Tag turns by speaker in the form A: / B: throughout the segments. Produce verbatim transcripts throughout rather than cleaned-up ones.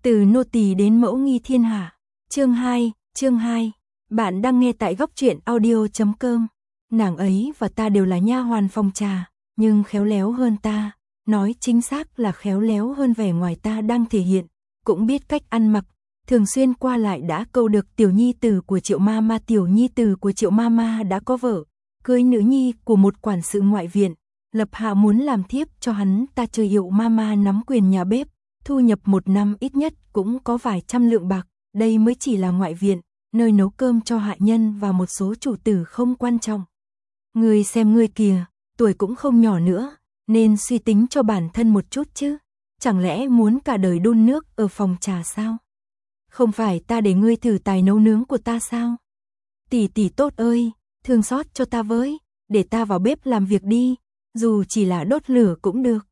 A: Từ nô tỳ đến mẫu nghi thiên hạ. Chương hai, chương hai. Bạn đang nghe tại góc truyện audio chấm com. Nàng ấy và ta đều là nha hoàn phòng trà, nhưng khéo léo hơn ta, nói chính xác là khéo léo hơn vẻ ngoài ta đang thể hiện, cũng biết cách ăn mặc, thường xuyên qua lại đã câu được tiểu nhi tử của Triệu Mama. Tiểu nhi tử của Triệu Mama đã có vợ, cưới nữ nhi của một quản sự ngoại viện. Lập Hạ muốn làm thiếp cho hắn ta, Triệu Hiệu Mama nắm quyền nhà bếp, thu nhập một năm ít nhất cũng có vài trăm lượng bạc, đây mới chỉ là ngoại viện, nơi nấu cơm cho hạ nhân và một số chủ tử không quan trọng. Ngươi xem ngươi kìa, tuổi cũng không nhỏ nữa, nên suy tính cho bản thân một chút chứ, chẳng lẽ muốn cả đời đun nước ở phòng trà sao? Không phải ta để ngươi thử tài nấu nướng của ta sao? Tỷ tỷ tốt ơi, thương xót cho ta với, để ta vào bếp làm việc đi, dù chỉ là đốt lửa cũng được.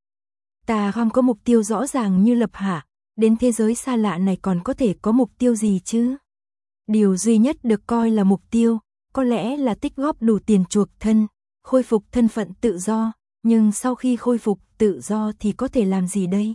A: Ta không có mục tiêu rõ ràng như Lập Hạ, đến thế giới xa lạ này còn có thể có mục tiêu gì chứ? Điều duy nhất được coi là mục tiêu, có lẽ là tích góp đủ tiền chuộc thân, khôi phục thân phận tự do, nhưng sau khi khôi phục tự do thì có thể làm gì đây?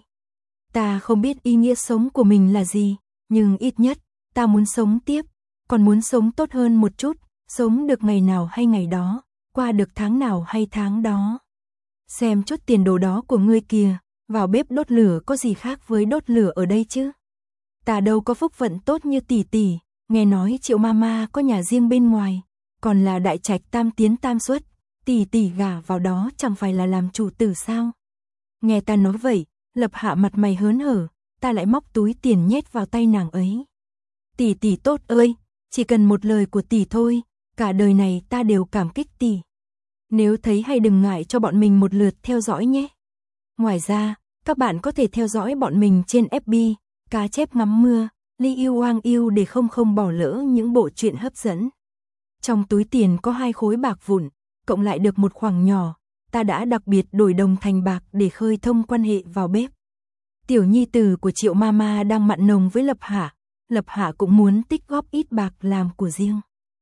A: Ta không biết ý nghĩa sống của mình là gì, nhưng ít nhất, ta muốn sống tiếp, còn muốn sống tốt hơn một chút, sống được ngày nào hay ngày đó, qua được tháng nào hay tháng đó. Xem chút tiền đồ đó của ngươi kìa, vào bếp đốt lửa có gì khác với đốt lửa ở đây chứ? Ta đâu có phúc phận tốt như tỷ tỷ, nghe nói Triệu Mama có nhà riêng bên ngoài, còn là đại trạch tam tiến tam xuất, tỷ tỷ gả vào đó chẳng phải là làm chủ tử sao? Nghe ta nói vậy, Lập Hạ mặt mày hớn hở, ta lại móc túi tiền nhét vào tay nàng ấy. Tỷ tỷ tốt ơi, chỉ cần một lời của tỷ thôi, cả đời này ta đều cảm kích tỷ. Nếu thấy hay đừng ngại cho bọn mình một lượt theo dõi nhé. Ngoài ra, các bạn có thể theo dõi bọn mình trên ép bê, Cá Chép Ngắm Mưa, Li Yêu Hoang Yêu để không không bỏ lỡ những bộ truyện hấp dẫn. Trong túi tiền có hai khối bạc vụn, cộng lại được một khoản nhỏ, ta đã đặc biệt đổi đồng thành bạc để khơi thông quan hệ vào bếp. Tiểu nhi tử của Triệu Mama đang mặn nồng với Lập Hạ, Lập Hạ cũng muốn tích góp ít bạc làm của riêng.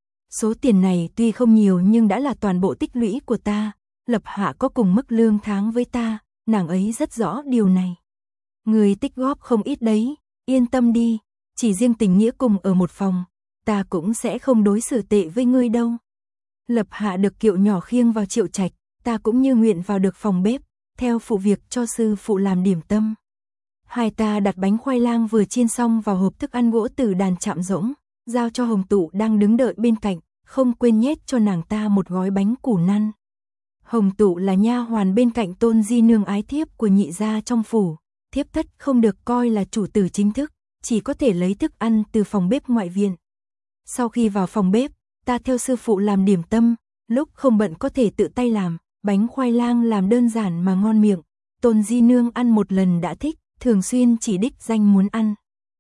A: Số tiền này tuy không nhiều nhưng đã là toàn bộ tích lũy của ta, Lập Hạ có cùng mức lương tháng với ta, nàng ấy rất rõ điều này. Người tích góp không ít đấy, yên tâm đi, chỉ riêng tình nghĩa cùng ở một phòng, ta cũng sẽ không đối xử tệ với ngươi đâu. Lập Hạ được kiệu nhỏ khiêng vào Triệu Trạch, ta cũng như nguyện vào được phòng bếp, theo phụ việc cho sư phụ làm điểm tâm. Hai ta đặt bánh khoai lang vừa chiên xong vào hộp thức ăn gỗ từ đàn chạm rỗng, giao cho Hồng Tụ đang đứng đợi bên cạnh, không quên nhét cho nàng ta một gói bánh củ năn. Hồng Tụ là nha hoàn bên cạnh Tôn Di Nương ái thiếp của nhị gia trong phủ, thiếp thất không được coi là chủ tử chính thức, chỉ có thể lấy thức ăn từ phòng bếp ngoại viện. Sau khi vào phòng bếp, ta theo sư phụ làm điểm tâm, lúc không bận có thể tự tay làm, bánh khoai lang làm đơn giản mà ngon miệng, Tôn Di Nương ăn một lần đã thích, thường xuyên chỉ đích danh muốn ăn.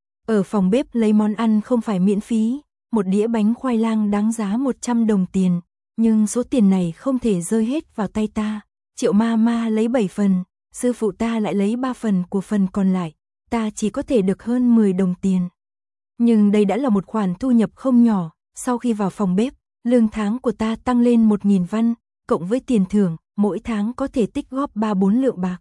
A: Ở phòng bếp lấy món ăn không phải miễn phí, một đĩa bánh khoai lang đáng giá một trăm đồng tiền, nhưng số tiền này không thể rơi hết vào tay ta. Triệu Mama lấy bảy phần, sư phụ ta lại lấy ba phần của phần còn lại, ta chỉ có thể được hơn mười đồng tiền. Nhưng đây đã là một khoản thu nhập không nhỏ, sau khi vào phòng bếp, lương tháng của ta tăng lên một nghìn văn, cộng với tiền thưởng, mỗi tháng có thể tích góp ba bốn lượng bạc.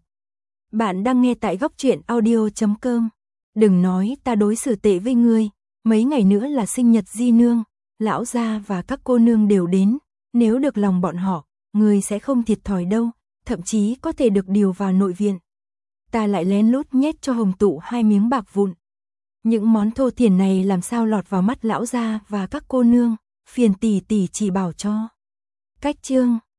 A: Bạn đang nghe tại góc truyện audio chấm com. Đừng nói ta đối xử tệ với ngươi, mấy ngày nữa là sinh nhật Di Nương, lão gia và các cô nương đều đến, nếu được lòng bọn họ, ngươi sẽ không thiệt thòi đâu, thậm chí có thể được điều vào nội viện. Ta lại lén lút nhét cho Hồng Tụ hai miếng bạc vụn. Những món thô thiển này làm sao lọt vào mắt lão gia và các cô nương, phiền tỷ tỷ chỉ bảo cho. Cách chương